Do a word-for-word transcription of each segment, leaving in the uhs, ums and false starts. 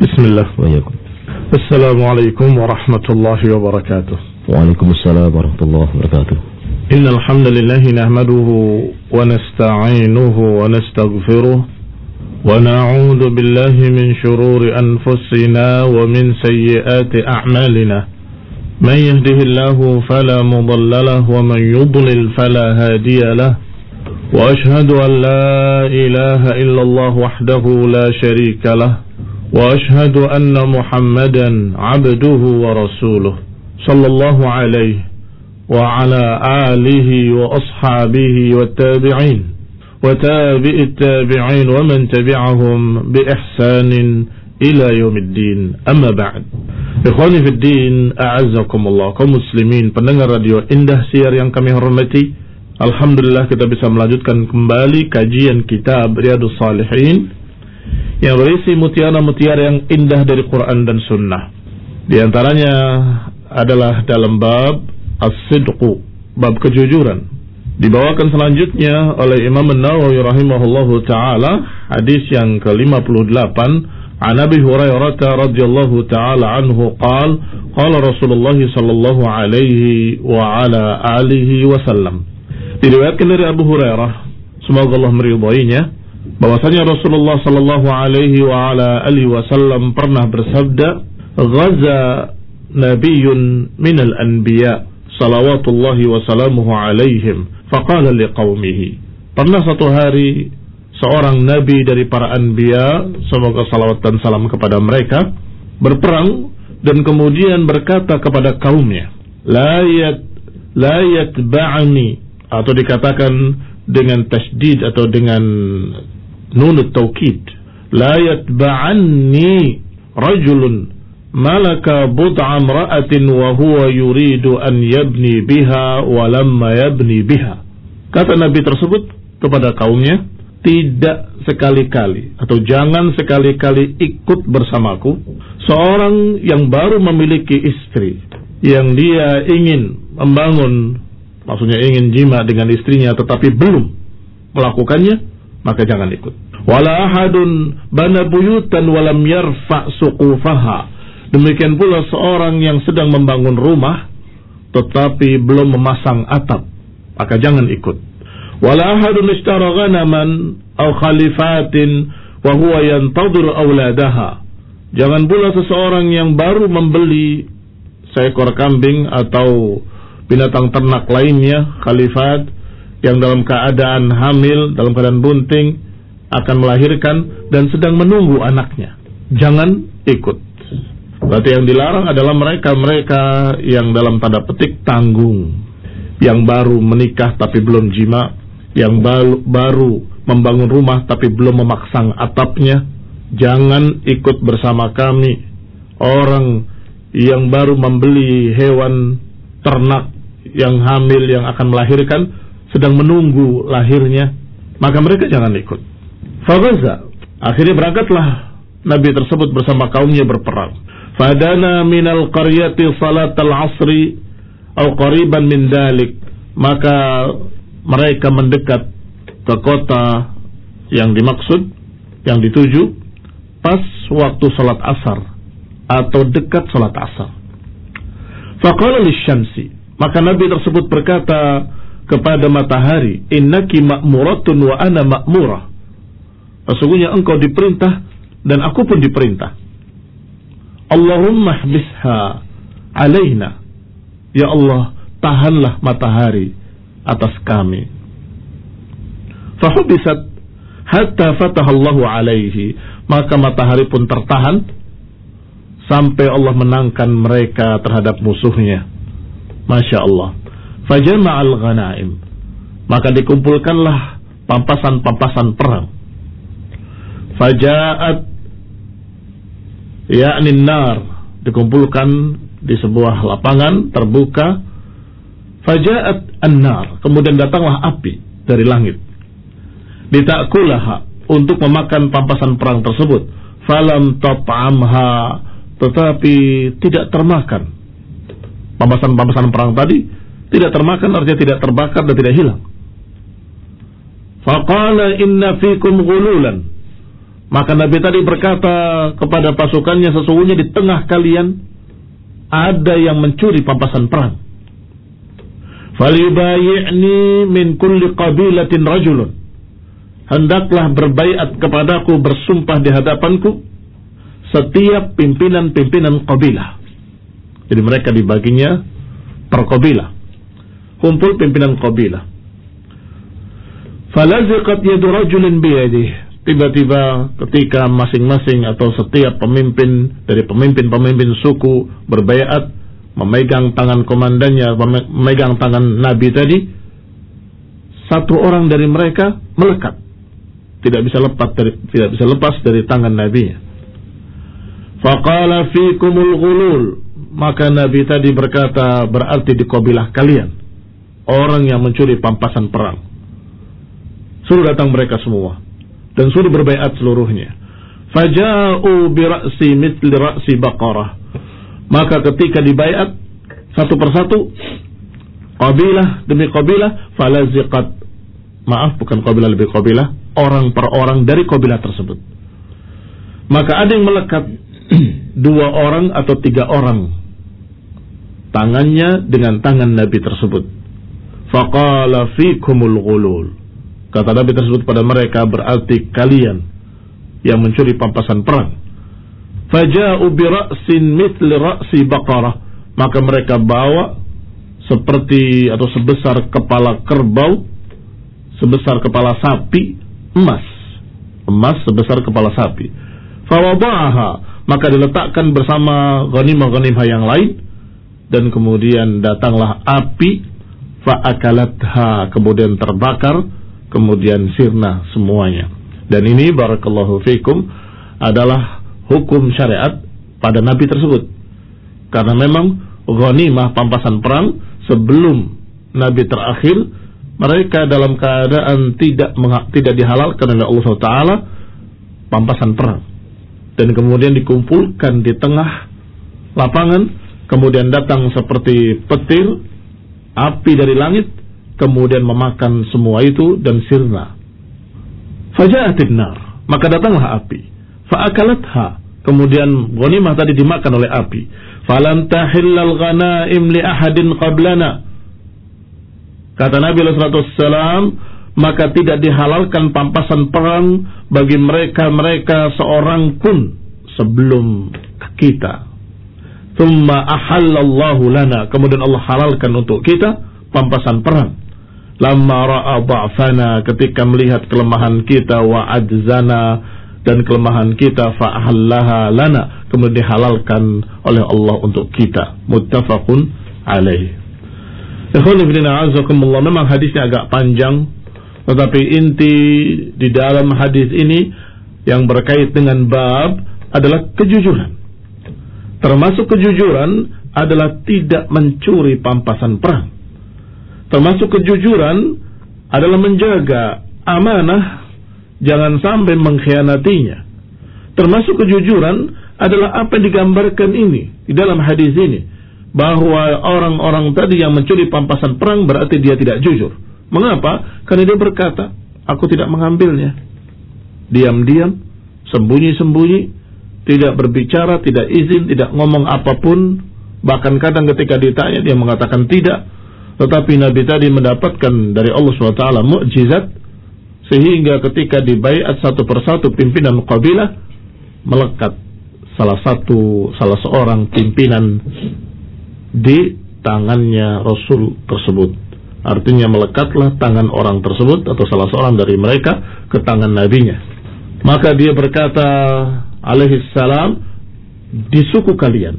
Bismillah wa yakum. Assalamualaikum warahmatullahi wabarakatuh. Waalaikumsalam warahmatullahi wabarakatuh. Innal hamdalillah nahmaduhu wa nasta'inuhu wa nastaghfiruh wa na'udzu billahi min shururi anfusina wa min sayyiati a'malina. Man yahdihillahu fala mudilla lahu wa man yudlil fala hadiya lahu. Wa ashhadu an la ilaha illallah wahdahu la sharika lahu. وأشهد أن محمدا عبده ورسوله صلى الله عليه وعلى آله وأصحابه والتابعين وتابع التابعين ومن تبعهم بإحسان إلى يوم الدين أما بعد إخواني في الدين أعزكم الله kaum muslimin pendengar radio Indah Siar yang kami hormati, alhamdulillah kita bisa melanjutkan kembali kajian kitab Riyadhus Shalihin yang berisi mutiara-mutiara yang indah dari Quran dan Sunnah. Di antaranya adalah dalam bab as-sidqu, bab kejujuran. Dibawakan selanjutnya oleh Imam An-Nawawi rahimahullahu ta'ala hadis yang ke lima puluh delapan an Abi Hurairah radhiyallahu ta'ala anhu qala qala Rasulullah sallallahu alaihi wa ala alihi wasallam. Diriwayatkan dari Abu Hurairah, semoga Allah meridainya, bahwasanya Rasulullah sallallahu alaihi wa ala alihi wasallam pernah bersabda, "Ghaza nabiyyun minal anbiya salawatullahi wa salamuhu alaihim faqala liqaumihi." Pernah satu hari seorang nabi dari para anbiya, semoga salawat dan salam kepada mereka, berperang dan kemudian berkata kepada kaumnya, "La yat la yatba'ni," atau dikatakan dengan tasydid atau dengan nunut taukid, la yatba'anni rajulun malaka bud'a imra'atin wa huwa yuridu an yabni biha wa lamma yabni biha. Kata Nabi tersebut kepada kaumnya, tidak sekali-kali atau jangan sekali-kali ikut bersamaku seorang yang baru memiliki istri, yang dia ingin membangun, maksudnya ingin jima dengan istrinya tetapi belum melakukannya, maka jangan ikut. Wala ahadun bana buyutan walam yarfa' suqufaha. Demikian pula seorang yang sedang membangun rumah tetapi belum memasang atap, maka jangan ikut. Wala ahadun ishtara ghanaman aw khalifatin wa huwa yantadhiru auladaha. Jangan pula seseorang yang baru membeli seekor kambing atau binatang ternak lainnya, khalifat, yang dalam keadaan hamil, dalam keadaan bunting, akan melahirkan dan sedang menunggu anaknya. Jangan ikut. Berarti yang dilarang adalah mereka-mereka yang dalam tanda petik tanggung, yang baru menikah tapi belum jima, yang baru, baru membangun rumah tapi belum memaksang atapnya. Jangan ikut bersama kami. Orang yang baru membeli hewan ternak yang hamil, yang akan melahirkan, sedang menunggu lahirnya, maka mereka jangan ikut. Faghaza, akhirnya berangkatlah Nabi tersebut bersama kaumnya berperang. Fadana minal qaryati salatal asri atau qariban min dalik. Maka mereka mendekat ke kota yang dimaksud, yang dituju, pas waktu salat asar atau dekat salat asar. Faqala lisyamsi, maka Nabi tersebut berkata kepada matahari, "Innaki ma'muratun wa ana ma'murah." Sesungguhnya engkau diperintah dan aku pun diperintah. Allahumma hbisha alaina. Ya Allah, tahanlah matahari atas kami. Fahubisat hatta fatahallahu alaihi. Maka matahari pun tertahan sampai Allah menangkan mereka terhadap musuhnya. Masya Allah. Fajama'al ghanaim. Maka dikumpulkanlah pampasan-pampasan perang. Faja'at ya'ni nar, dikumpulkan di sebuah lapangan terbuka. Faja'at an-nar, kemudian datanglah api dari langit. Dita'kulaha, untuk memakan pampasan perang tersebut. Falam tat'amha, tetapi tidak termakan. Pampasan-pampasan perang tadi tidak termakan, artinya tidak terbakar dan tidak hilang. Faqala inna fikum ghululan, Maka Nabi tadi berkata kepada pasukannya, sesungguhnya di tengah kalian ada yang mencuri pampasan perang. Falyubayi'ni min kulli qabilatin rajulun. Hendaklah berbaiat kepadaku, bersumpah di hadapanku setiap pimpinan-pimpinan kabilah. Jadi mereka dibaginya per kabilah. Kumpul pimpinan kabilah. Falaziqat yadu rajulin biyadihi. Tiba-tiba ketika masing-masing atau setiap pemimpin dari pemimpin-pemimpin suku berbaiat, memegang tangan komandannya, memegang tangan Nabi tadi, satu orang dari mereka melekat, tidak bisa lepas dari tidak bisa lepas dari tangan Nabi. Faqala fikumul ghulul, maka Nabi tadi berkata, berarti di kabilah kalian orang yang mencuri pampasan perang. Suruh datang mereka semua dan suruh berbaiat seluruhnya. Faja'u bi ra'si mithli ra'si baqarah. Maka ketika dibaiat satu persatu, kabilah demi kabilah, falaziqat, maaf bukan kabilah lebih kabilah, orang per orang dari kabilah tersebut. Maka ada yang melekat dua orang atau tiga orang tangannya dengan tangan Nabi tersebut. Faqala fikumul ghulul. Kata Nabi tersebut pada mereka, berarti kalian yang mencuri pampasan perang. Faja'u bi ra'sin mithli ra'si baqarah. Maka mereka bawa seperti atau sebesar kepala kerbau, sebesar kepala sapi emas. Emas sebesar kepala sapi. Fawada'aha, maka diletakkan bersama ghanimah-ghanimah yang lain, dan kemudian datanglah api, fa'akalatha, kemudian terbakar, kemudian sirna semuanya. Dan ini barakallahu fikum adalah hukum syariat pada Nabi tersebut. Karena memang ghanimah pampasan perang sebelum Nabi terakhir, mereka dalam keadaan tidak tidak dihalalkan oleh Allah subhanahu wa taala pampasan perang. Dan kemudian dikumpulkan di tengah lapangan, kemudian datang seperti petir, api dari langit, kemudian memakan semua itu dan sirna. Faja'atin nar, maka datanglah api. Fa'akalatha, kemudian ghanimah tadi dimakan oleh api. Falan tahillal ghanaim li ahadin qablana. Kata Nabi sallallahu alaihi wasallam, maka tidak dihalalkan pampasan perang bagi mereka-mereka seorang pun sebelum kita. Thumma ahallallahu lana, kemudian Allah halalkan untuk kita pampasan perang. Lamma ra'a dha'fana, ketika melihat kelemahan kita, wa ajzana, dan kelemahan kita, fa'ahallaha lana, kemudian dihalalkan oleh Allah untuk kita. Muttafaqun alaih. Ikhwan fillah, a'azakumullah. Memang hadisnya agak panjang, tetapi inti di dalam hadis ini yang berkait dengan bab adalah kejujuran. Termasuk kejujuran adalah tidak mencuri pampasan perang. Termasuk kejujuran adalah menjaga amanah, jangan sampai mengkhianatinya. Termasuk kejujuran adalah apa yang digambarkan ini di dalam hadis ini, bahwa orang-orang tadi yang mencuri pampasan perang berarti dia tidak jujur. Mengapa? Karena dia berkata, aku tidak mengambilnya. Diam-diam, sembunyi-sembunyi, tidak berbicara, tidak izin, tidak ngomong apapun. Bahkan kadang ketika ditanya dia mengatakan tidak. Tetapi Nabi tadi mendapatkan dari Allah subhanahu wa taala mukjizat, sehingga ketika dibaiat satu persatu pimpinan kabilah, melekat salah satu salah seorang pimpinan di tangannya Rasul tersebut. Artinya melekatlah tangan orang tersebut atau salah seorang dari mereka ke tangan nabinya. Maka dia berkata alaihi salam, di suku kalian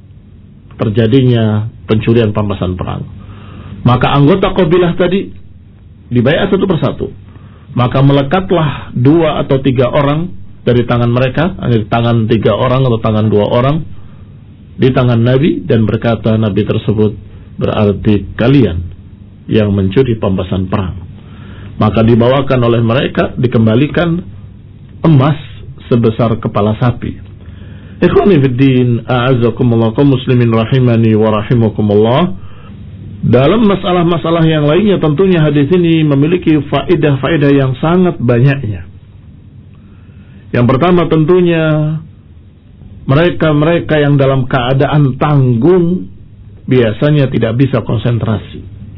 terjadinya pencurian pampasan perang. Maka anggota kabilah tadi dibaiat satu persatu. Maka melekatlah dua atau tiga orang dari tangan mereka, dari tangan tiga orang atau tangan dua orang di tangan Nabi, dan berkata Nabi tersebut, berarti kalian yang mencuri pampasan perang. Maka dibawakan oleh mereka, dikembalikan emas sebesar kepala sapi. Ikhwani fiddin, a'azzakumullah, kaum muslimin rahimani wa rahimakumullah. Dalam masalah-masalah yang lainnya tentunya hadis ini memiliki faedah-faedah yang sangat banyaknya. Yang pertama tentunya mereka-mereka yang dalam keadaan tanggung biasanya tidak bisa konsentrasi,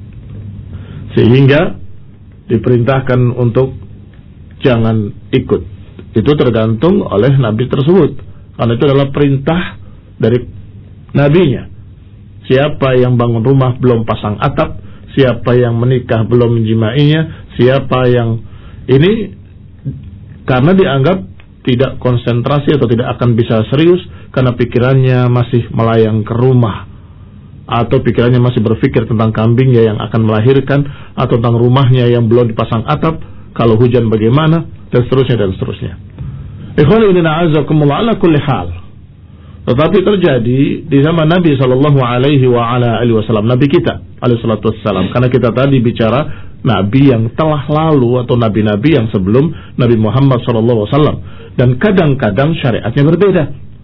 sehingga diperintahkan untuk jangan ikut. Itu tergantung oleh nabi tersebut, karena itu adalah perintah dari nabinya. Siapa yang bangun rumah belum pasang atap, siapa yang menikah belum menjimainya, siapa yang ini, karena dianggap tidak konsentrasi atau tidak akan bisa serius karena pikirannya masih melayang ke rumah, atau pikirannya masih berpikir tentang kambingnya yang akan melahirkan, atau tentang rumahnya yang belum dipasang atap, kalau hujan bagaimana, dan seterusnya dan seterusnya. Ikhwani inna a'azakumullah ala kulli hal. Tetapi terjadi di zaman Nabi sallallahu alaihi wa ala alihi wasallam, Nabi kita alaihi salatu wassalam, karena kita tadi bicara nabi yang telah lalu atau nabi-nabi yang sebelum Nabi Muhammad sallallahu alaihi wasallam, dan kadang-kadang syariatnya berbeda.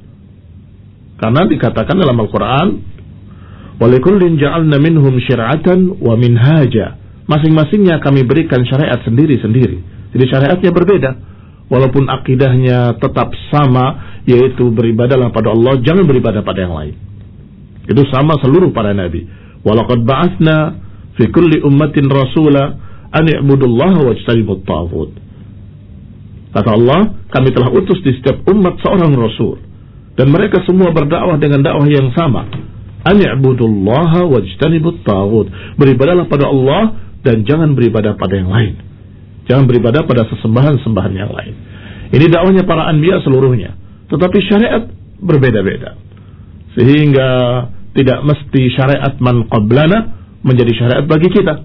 Karena dikatakan dalam Al-Qur'an, "Walikullin ja'alna minhum syir'atan wa minhaja." Masing-masingnya kami berikan syariat sendiri-sendiri. Jadi syariatnya berbeda. Walaupun akidahnya tetap sama, yaitu beribadahlah pada Allah, jangan beribadah pada yang lain. Itu sama seluruh para nabi. Walaqad ba'atsna fi kulli ummatin rasula an i'budullaha wajtanibut taghut. Kata Allah, kami telah utus di setiap umat seorang rasul, dan mereka semua berdakwah dengan dakwah yang sama. An i'budullaha wajtanibut taghut. Beribadahlah pada Allah dan jangan beribadah pada yang lain. Jangan beribadah pada sesembahan-sembahan yang lain. Ini dakwahnya para anbiya seluruhnya. Tetapi syariat berbeda-beda. Sehingga tidak mesti syariat man qablana menjadi syariat bagi kita.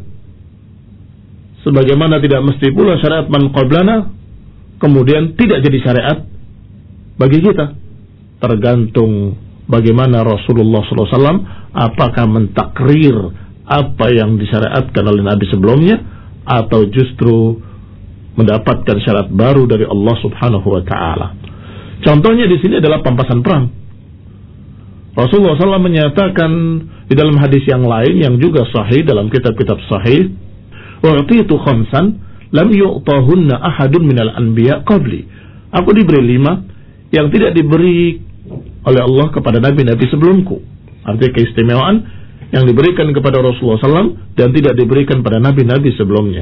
Sebagaimana tidak mesti pula syariat man qablana kemudian tidak jadi syariat bagi kita. Tergantung bagaimana Rasulullah sallallahu alaihi wasallam apakah mentakrir apa yang disyariatkan oleh Nabi sebelumnya, atau justru mendapatkan syarat baru dari Allah Subhanahu wa taala. Contohnya di sini adalah pampasan perang. Rasulullah sallallahu alaihi wasallam menyatakan di dalam hadis yang lain yang juga sahih dalam kitab-kitab sahih, "Wa'titu khamsan lam yu'tahunna ahadun minal anbiya qabli." Aku diberi lima yang tidak diberi oleh Allah kepada nabi-nabi sebelumku. Artinya keistimewaan yang diberikan kepada Rasulullah sallallahu alaihi wasallam dan tidak diberikan pada nabi-nabi sebelumnya.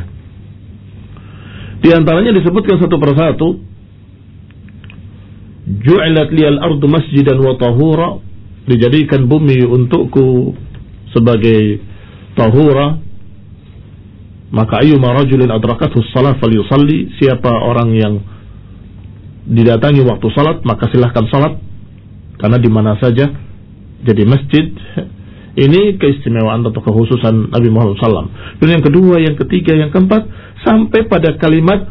Di antaranya disebutkan satu persatu, "Ju'ilat liyal ardu masjidan wa tahura." Dijadikan bumi untukku sebagai tahura. Maka ayyuma rajulin adrakathu shalah falyusalli. Siapa orang yang didatangi waktu salat, maka silahkan salat, karena di mana saja jadi masjid. Ini keistimewaan atau kekhususan Nabi Muhammad sallallahu alaihi wasallam. Dan yang kedua, yang ketiga, yang keempat, sampai pada kalimat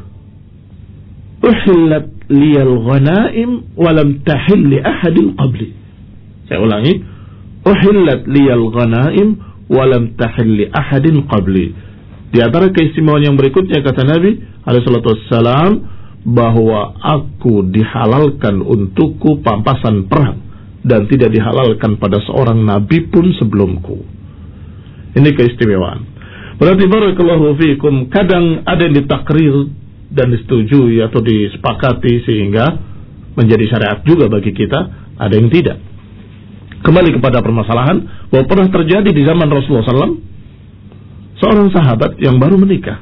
"Uhillat liyal ghanaim walam tahil li ahadin qabli." Saya ulangi, "Uhillat liyal ghanaim walam tahil li ahadin qabli." Di antara keistimewaan yang berikutnya, kata Nabi alaihi salatu wassalam, bahwa aku dihalalkan untukku pampasan perang dan tidak dihalalkan pada seorang nabi pun sebelumku. Ini keistimewaan. Berarti barakallahu fiikum, kadang ada yang ditakrir dan disetujui atau disepakati sehingga menjadi syariat juga bagi kita, ada yang tidak. Kembali kepada permasalahan bahwa pernah terjadi di zaman Rasulullah sallallahu alaihi wasallam seorang sahabat yang baru menikah,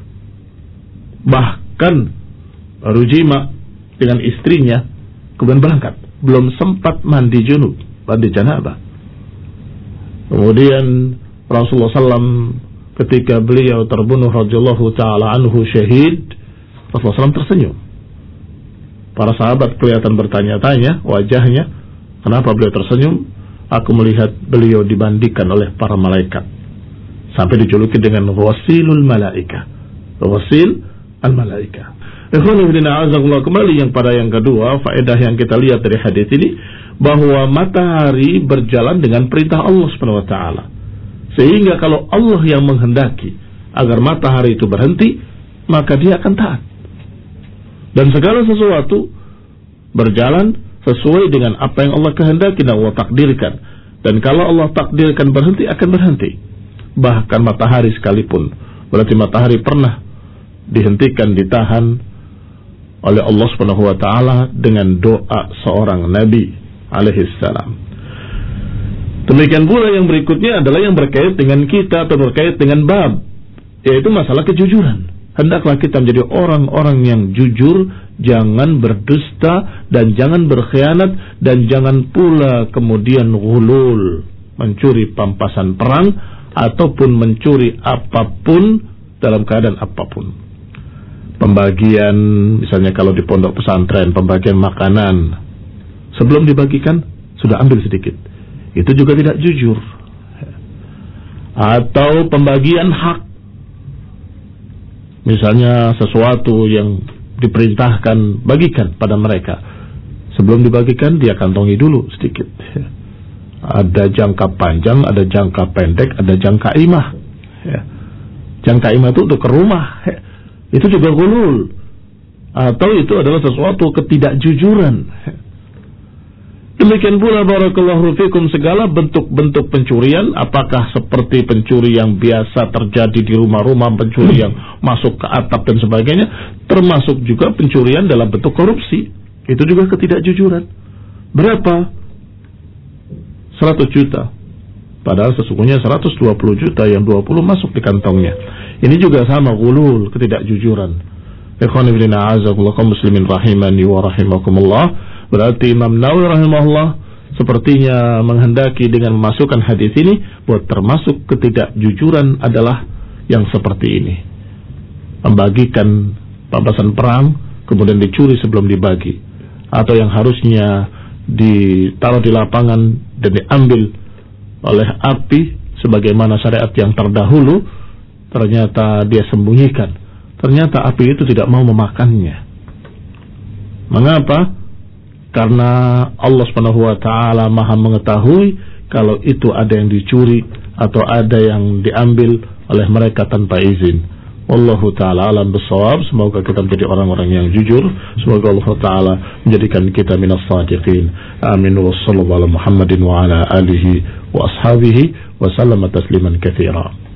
bahkan baru jima dengan istrinya, kemudian berangkat, belum sempat mandi junub, mandi janabah. Kemudian Rasulullah sallallahu alaihi wasallam ketika beliau terbunuh radhiyallahu taala anhu syahid, Rasulullah sallallahu alaihi wasallam tersenyum. Para sahabat kelihatan bertanya-tanya wajahnya, kenapa beliau tersenyum? Aku melihat beliau dimandikan oleh para malaikat, sampai dijuluki dengan wasilul malaika, wasil al malaika. Kembali yang pada yang kedua, faedah yang kita lihat dari hadis ini, bahwa matahari berjalan dengan perintah Allah Subhanahu wa taala. Sehingga kalau Allah yang menghendaki agar matahari itu berhenti, maka dia akan taat. Dan segala sesuatu berjalan sesuai dengan apa yang Allah kehendaki dan Allah takdirkan. Dan kalau Allah takdirkan berhenti, akan berhenti. Bahkan matahari sekalipun, berarti matahari pernah dihentikan, ditahan oleh Allah Subhanahu wa taala dengan doa seorang nabi alaihi salam. Demikian pula yang berikutnya adalah yang berkait dengan kita atau berkait dengan bab, yaitu masalah kejujuran. Hendaklah kita menjadi orang-orang yang jujur, jangan berdusta dan jangan berkhianat, dan jangan pula kemudian ghulul, mencuri pampasan perang ataupun mencuri apapun dalam keadaan apapun. Pembagian, misalnya kalau di pondok pesantren, pembagian makanan, sebelum dibagikan sudah ambil sedikit, itu juga tidak jujur. Atau pembagian hak, misalnya sesuatu yang diperintahkan bagikan pada mereka, sebelum dibagikan dia kantongi dulu sedikit. Ada jangka panjang, ada jangka pendek, ada jangka imah. Jangka imah itu untuk ke rumah, itu juga ghulul. Atau itu adalah sesuatu ketidakjujuran. Demikian pula barakallahu fikum, segala bentuk-bentuk pencurian, apakah seperti pencuri yang biasa terjadi di rumah-rumah, pencuri yang masuk ke atap dan sebagainya, termasuk juga pencurian dalam bentuk korupsi. Itu juga ketidakjujuran. Berapa? seratus juta. Padahal sesungguhnya seratus dua puluh juta, yang dua puluh masuk di kantongnya. Ini juga sama, ghulul, ketidakjujuran. Ikhwani fillah, a'azakumullah, kaum muslimin rahimani wa rahimakumullah. Berarti Imam Nawawi rahimahullah sepertinya menghendaki dengan memasukkan hadis ini buat termasuk ketidakjujuran adalah yang seperti ini. Membagikan pampasan perang kemudian dicuri sebelum dibagi, atau yang harusnya ditaruh di lapangan dan diambil oleh api sebagaimana syariat yang terdahulu, ternyata dia sembunyikan. Ternyata api itu tidak mau memakannya. Mengapa? Karena Allah Subhanahu wa taala Maha mengetahui kalau itu ada yang dicuri atau ada yang diambil oleh mereka tanpa izin. Wallahu taala alam bissawab. Semoga kita menjadi orang-orang yang jujur. Semoga Allah taala menjadikan kita minas shadiqin. Amin. Wa sallallahu ala Muhammadin wa ala alihi wa ashabihi wa sallama tasliman katsira.